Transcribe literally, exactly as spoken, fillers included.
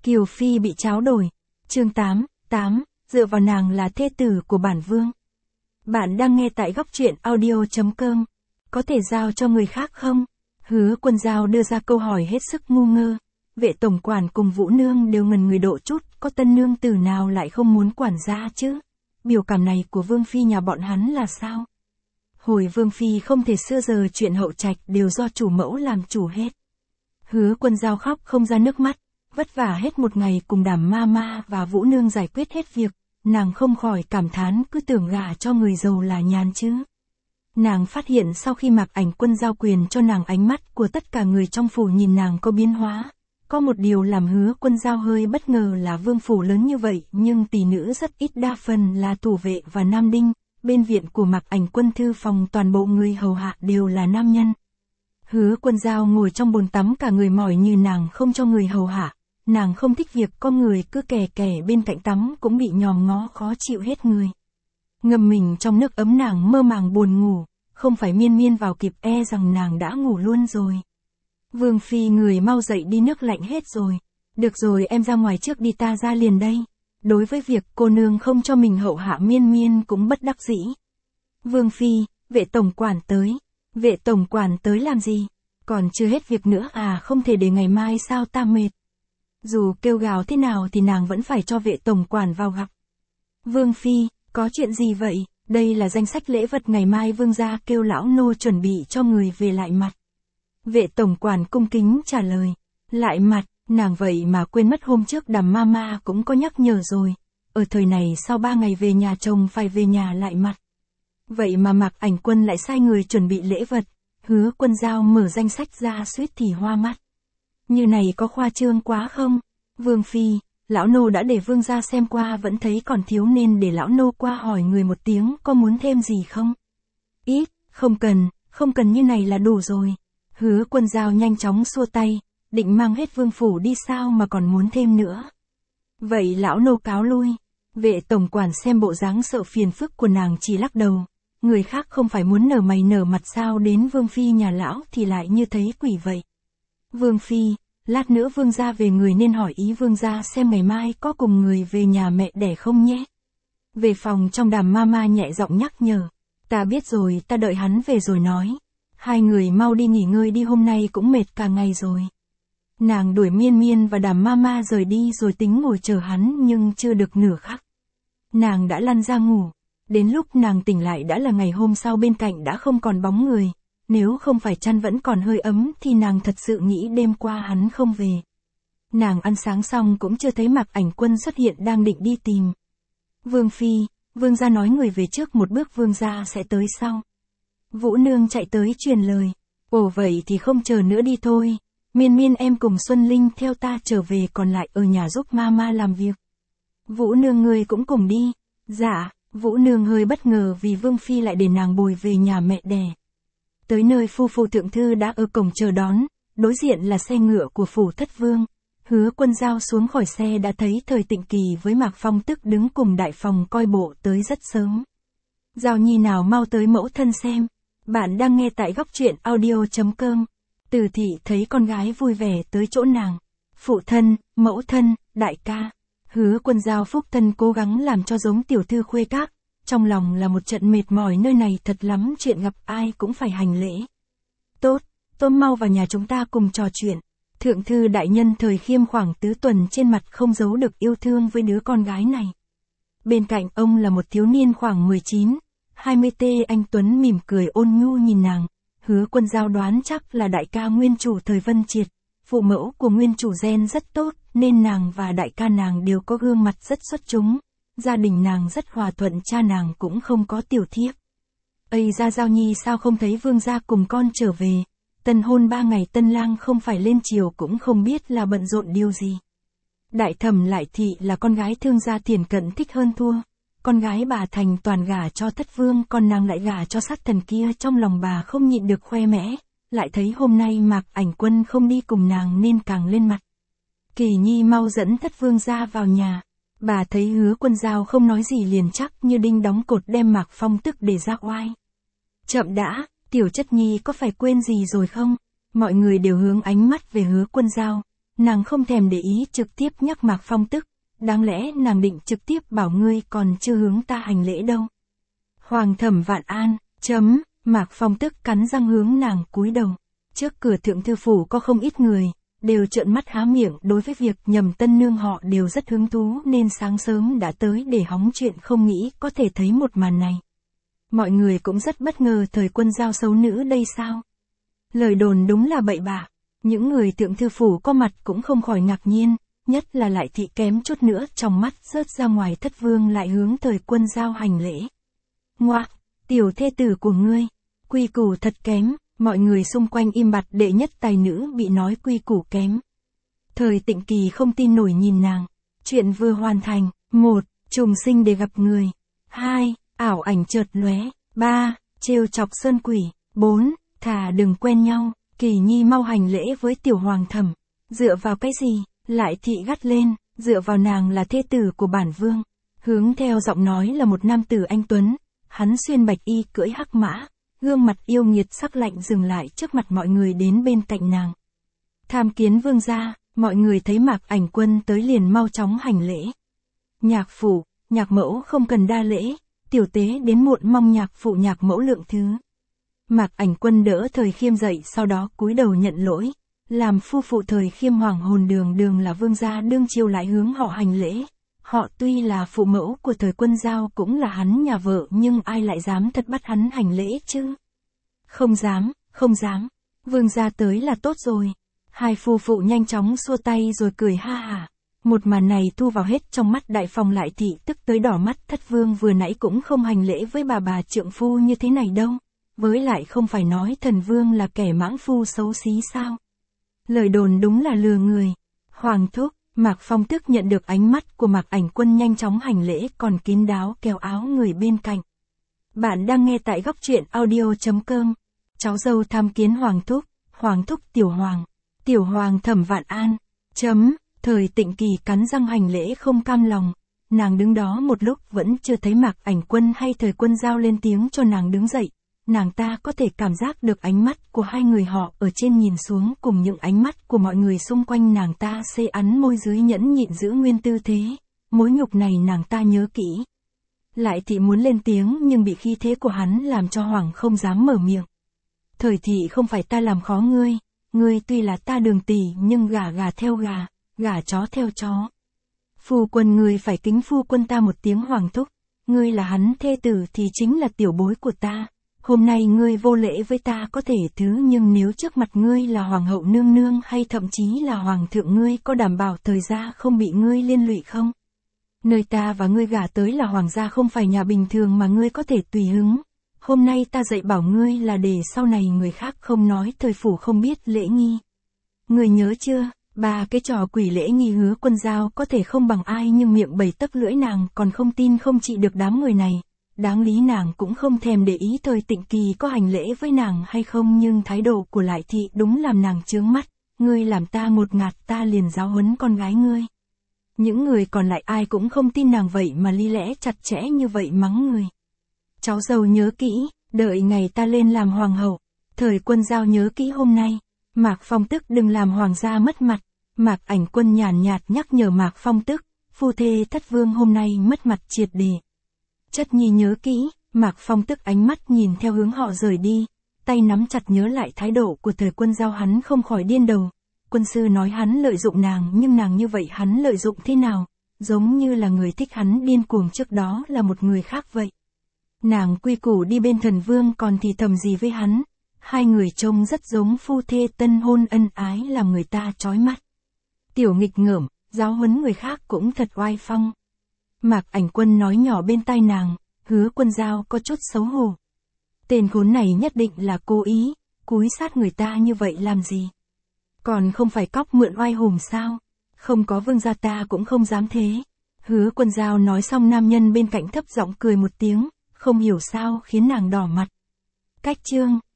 Kiều Phi bị tráo đổi. Chương tám, tám, dựa vào nàng là thê tử của bản vương. Bạn đang nghe tại góc truyện audio chấm com. Có thể giao cho người khác không? Hứa Quân Giao đưa ra câu hỏi hết sức ngu ngơ. Vệ tổng quản cùng Vũ Nương đều ngần người độ chút, có tân nương tử nào lại không muốn quản gia chứ? Biểu cảm này của Vương Phi nhà bọn hắn là sao? Hồi Vương Phi không thể xưa giờ chuyện hậu trạch đều do chủ mẫu làm chủ hết. Hứa Quân Giao khóc không ra nước mắt, vất vả hết một ngày cùng Đàm ma ma và Vũ Nương giải quyết hết việc, nàng không khỏi cảm thán cứ tưởng gả cho người giàu là nhàn chứ. Nàng phát hiện sau khi Mạc Ảnh Quân giao quyền cho nàng, ánh mắt của tất cả người trong phủ nhìn nàng có biến hóa. Có một điều làm Hứa Quân Giao hơi bất ngờ là vương phủ lớn như vậy nhưng tỷ nữ rất ít, đa phần là thủ vệ và nam đinh. Bên viện của Mạc Ảnh Quân thư phòng toàn bộ người hầu hạ đều là nam nhân. Hứa Quân Giao ngồi trong bồn tắm cả người mỏi như nàng không cho người hầu hạ. Nàng không thích việc có người cứ kè kè bên cạnh tắm, cũng bị nhòm ngó khó chịu hết người. Ngâm mình trong nước ấm nàng mơ màng buồn ngủ, không phải miên miên vào kịp e rằng nàng đã ngủ luôn rồi. Vương Phi người mau dậy đi, nước lạnh hết rồi. Được rồi, em ra ngoài trước đi, ta ra liền đây. Đối với việc cô nương không cho mình hậu hạ, miên miên cũng bất đắc dĩ. Vương Phi, vệ tổng quản tới. Vệ tổng quản tới làm gì? Còn chưa hết việc nữa à? Không thể để ngày mai sao, ta mệt. Dù kêu gào thế nào thì nàng vẫn phải cho vệ tổng quản vào gặp. Vương Phi, có chuyện gì vậy? Đây là danh sách lễ vật ngày mai vương gia kêu lão nô chuẩn bị cho người về lại mặt. Vệ tổng quản cung kính trả lời. Lại mặt, nàng vậy mà quên mất hôm trước Đàm ma ma cũng có nhắc nhở rồi. Ở thời này sau ba ngày về nhà chồng phải về nhà lại mặt. Vậy mà Mạc Ảnh Quân lại sai người chuẩn bị lễ vật. Hứa Quân Giao mở danh sách ra suýt thì hoa mắt. Như này có khoa trương quá không? Vương Phi, lão nô đã để vương gia xem qua vẫn thấy còn thiếu nên để lão nô qua hỏi người một tiếng có muốn thêm gì không? Ít, không cần, không cần, như này là đủ rồi. Hứa Quân Giao nhanh chóng xua tay, định mang hết vương phủ đi sao mà còn muốn thêm nữa. Vậy lão nô cáo lui. Vệ tổng quản xem bộ dáng sợ phiền phức của nàng chỉ lắc đầu. Người khác không phải muốn nở mày nở mặt sao, đến Vương Phi nhà lão thì lại như thấy quỷ vậy. Vương Phi, lát nữa vương gia về người nên hỏi ý vương gia xem ngày mai có cùng người về nhà mẹ đẻ không nhé. Về phòng trong Đàm ma ma nhẹ giọng nhắc nhở. Ta biết rồi, ta đợi hắn về rồi nói. Hai người mau đi nghỉ ngơi đi, hôm nay cũng mệt cả ngày rồi. Nàng đuổi miên miên và Đàm ma ma rời đi rồi tính ngồi chờ hắn, nhưng chưa được nửa khắc. Nàng đã lăn ra ngủ. Đến lúc nàng tỉnh lại đã là ngày hôm sau, bên cạnh đã không còn bóng người. Nếu không phải chăn vẫn còn hơi ấm thì nàng thật sự nghĩ đêm qua hắn không về. Nàng ăn sáng xong cũng chưa thấy Mạc Ảnh Quân xuất hiện, đang định đi tìm. Vương Phi, vương gia nói người về trước một bước, vương gia sẽ tới sau. Vũ Nương chạy tới truyền lời. Ồ vậy thì không chờ nữa đi thôi. Miên miên em cùng Xuân Linh theo ta trở về, còn lại ở nhà giúp mama làm việc. Vũ Nương ngươi cũng cùng đi. Dạ, Vũ Nương hơi bất ngờ vì Vương Phi lại để nàng bồi về nhà mẹ đẻ. Tới nơi phu phụ thượng thư đã ở cổng chờ đón, đối diện là xe ngựa của phủ thất vương. Hứa Quân Giao xuống khỏi xe đã thấy Thời Tịnh Kỳ với Mạc Phong Tức đứng cùng đại phòng coi bộ tới rất sớm. Giao nhi nào mau tới mẫu thân xem. Bạn đang nghe tại góc truyện audio chấm com. Từ thị thấy con gái vui vẻ tới chỗ nàng. Phụ thân, mẫu thân, đại ca. Hứa Quân Giao phúc thân cố gắng làm cho giống tiểu thư khuê các. Trong lòng là một trận mệt mỏi, nơi này thật lắm chuyện, gặp ai cũng phải hành lễ. Tốt, tôm mau vào nhà chúng ta cùng trò chuyện. Thượng thư đại nhân Thời Khiêm khoảng tứ tuần, trên mặt không giấu được yêu thương với đứa con gái này. Bên cạnh ông là một thiếu niên khoảng mười chín, hai mươi tê, anh tuấn mỉm cười ôn nhu nhìn nàng. Hứa Quân Giao đoán chắc là đại ca nguyên chủ Thời Vân Triệt. Phụ mẫu của nguyên chủ gen rất tốt, nên nàng và đại ca nàng đều có gương mặt rất xuất chúng. Gia đình nàng rất hòa thuận, cha nàng cũng không có tiểu thiếp. Ây ra Giao nhi sao không thấy vương gia cùng con trở về? Tân hôn ba ngày tân lang không phải lên chiều cũng không biết là bận rộn điều gì. Đại thẩm Lại Thị là con gái thương gia Thiển Cận thích hơn thua. Con gái bà thành toàn gả cho thất vương, còn nàng lại gả cho sát thần kia, trong lòng bà không nhịn được khoe mẽ. Lại thấy hôm nay Mạc Ảnh Quân không đi cùng nàng nên càng lên mặt. Kỳ nhi mau dẫn thất vương ra vào nhà. Bà thấy Hứa Quân Giao không nói gì liền chắc như đinh đóng cột đem Mạc Phong Tức để ra oai. Chậm đã, tiểu chất nhi có phải quên gì rồi không? Mọi người đều hướng ánh mắt về Hứa Quân Giao. nàng không thèm để ý trực tiếp nhắc Mạc Phong tức, đáng lẽ nàng định trực tiếp bảo ngươi còn chưa hướng ta hành lễ đâu. Hoàng thẩm vạn an, chấm, Mạc Phong tức cắn răng hướng nàng cúi đầu. Trước cửa thượng thư phủ có không ít người, đều trợn mắt há miệng đối với việc nhầm tân nương họ đều rất hứng thú nên sáng sớm đã tới để hóng chuyện không nghĩ có thể thấy một màn này. Mọi người cũng rất bất ngờ thời Quân Giao xấu nữ đây sao? Lời đồn đúng là bậy bạ, những người thượng thư phủ có mặt cũng không khỏi ngạc nhiên, nhất là Lại Thị kém chút nữa trong mắt rớt ra ngoài thất vương lại hướng thời Quân Giao hành lễ. Ngoạc, tiểu thê tử của ngươi, quy củ thật kém. Mọi người xung quanh im bặt đệ nhất tài nữ bị nói quy củ kém. Thời Tịnh Kỳ không tin nổi nhìn nàng. Chuyện vừa hoàn thành. Một, trùng sinh để gặp người. Hai, ảo ảnh chợt lóe. Ba, trêu chọc sơn quỷ. Bốn, thà đừng quen nhau. Kỳ Nhi mau hành lễ với tiểu hoàng thẩm. Dựa vào cái gì? Lại Thị gắt lên. Dựa vào nàng là thê tử của bản vương. Hướng theo giọng nói là một nam tử anh tuấn. Hắn xuyên bạch y cưỡi hắc mã. Gương mặt yêu nghiệt sắc lạnh dừng lại trước mặt mọi người đến bên cạnh nàng. Tham kiến vương gia, mọi người thấy Mạc Ảnh Quân tới liền mau chóng hành lễ. Nhạc phụ, nhạc mẫu không cần đa lễ, tiểu tế đến muộn mong nhạc phụ nhạc mẫu lượng thứ. Mạc Ảnh Quân đỡ Thời Khiêm dậy sau đó cúi đầu nhận lỗi. Làm phu phụ Thời Khiêm hoàng hồn đường đường là vương gia đương chiêu lại hướng họ hành lễ. Họ tuy là phụ mẫu của thời Quân Giao cũng là hắn nhà vợ nhưng ai lại dám thật bắt hắn hành lễ chứ? Không dám, không dám. Vương gia tới là tốt rồi. Hai phu phụ nhanh chóng xua tay rồi cười ha hả. Một màn này thu vào hết trong mắt đại phòng Lại Thị tức tới đỏ mắt. Thất vương vừa nãy cũng không hành lễ với bà bà trượng phu như thế này đâu. Với lại không phải nói thần vương là kẻ mãng phu xấu xí sao? Lời đồn đúng là lừa người. Hoàng thúc. Mạc Phong tức nhận được ánh mắt của Mạc Ảnh Quân nhanh chóng hành lễ còn kín đáo kéo áo người bên cạnh. Bạn đang nghe tại góc truyện audio chấm com. Cháu dâu tham kiến Hoàng thúc, Hoàng thúc tiểu hoàng, tiểu hoàng thẩm vạn an. Chấm, Thời Tịnh Kỳ cắn răng hành lễ không cam lòng. Nàng đứng đó một lúc vẫn chưa thấy Mạc Ảnh Quân hay Thời Quân Giao lên tiếng cho nàng đứng dậy. Nàng ta có thể cảm giác được ánh mắt của hai người họ ở trên nhìn xuống cùng những ánh mắt của mọi người xung quanh nàng ta xê ắn môi dưới nhẫn nhịn giữ nguyên tư thế. Mối nhục này nàng ta nhớ kỹ. Lại Thị muốn lên tiếng nhưng bị khí thế của hắn làm cho Hoàng không dám mở miệng. Thời Thị không phải ta làm khó ngươi, ngươi tuy là ta Đường tỷ nhưng gà gà theo gà, gà chó theo chó. Phu quân ngươi phải kính phu quân ta một tiếng Hoàng thúc, ngươi là hắn thê tử thì chính là tiểu bối của ta. Hôm nay ngươi vô lễ với ta có thể thứ nhưng nếu trước mặt ngươi là hoàng hậu nương nương hay thậm chí là hoàng thượng ngươi có đảm bảo thời gia không bị ngươi liên lụy không? Nơi ta và ngươi gả tới là hoàng gia không phải nhà bình thường mà ngươi có thể tùy hứng. Hôm nay ta dạy bảo ngươi là để sau này người khác không nói thời phủ không biết lễ nghi. Ngươi nhớ chưa, ba cái trò quỷ lễ nghi Hứa Quân Giao có thể không bằng ai nhưng miệng bảy tấc lưỡi nàng còn không tin không trị được đám người này. Đáng lý nàng cũng không thèm để ý Thời Tịnh Kỳ có hành lễ với nàng hay không nhưng thái độ của Lại Thị đúng làm nàng chướng mắt. Ngươi làm ta ngột ngạt ta liền giáo huấn con gái ngươi. Những người còn lại ai cũng không tin nàng vậy mà lý lẽ chặt chẽ như vậy mắng người. Cháu dâu nhớ kỹ, đợi ngày ta lên làm hoàng hậu. Thời Quân Giao nhớ kỹ hôm nay. Mạc Phong tức đừng làm hoàng gia mất mặt. Mạc Ảnh Quân nhàn nhạt nhắc nhở Mạc Phong tức, phu thê thất vương hôm nay mất mặt triệt để. Chất nhi nhớ kỹ, Mạc Phong tức ánh mắt nhìn theo hướng họ rời đi, tay nắm chặt nhớ lại thái độ của Thời Quân Giao hắn không khỏi điên đầu. Quân sư nói hắn lợi dụng nàng nhưng nàng như vậy hắn lợi dụng thế nào, giống như là người thích hắn điên cuồng trước đó là một người khác vậy. Nàng quy củ đi bên thần vương còn thì thầm gì với hắn, hai người trông rất giống phu thê tân hôn ân ái làm người ta chói mắt. Tiểu nghịch ngợm, giáo huấn người khác cũng thật oai phong. Mạc Ảnh Quân nói nhỏ bên tai nàng, Hứa Quân Giao có chút xấu hổ. Tên khốn này nhất định là cố ý, cúi sát người ta như vậy làm gì? Còn không phải cóc mượn oai hùng sao? Không có vương gia ta cũng không dám thế. Hứa Quân Giao nói xong nam nhân bên cạnh thấp giọng cười một tiếng, không hiểu sao khiến nàng đỏ mặt. Cách chương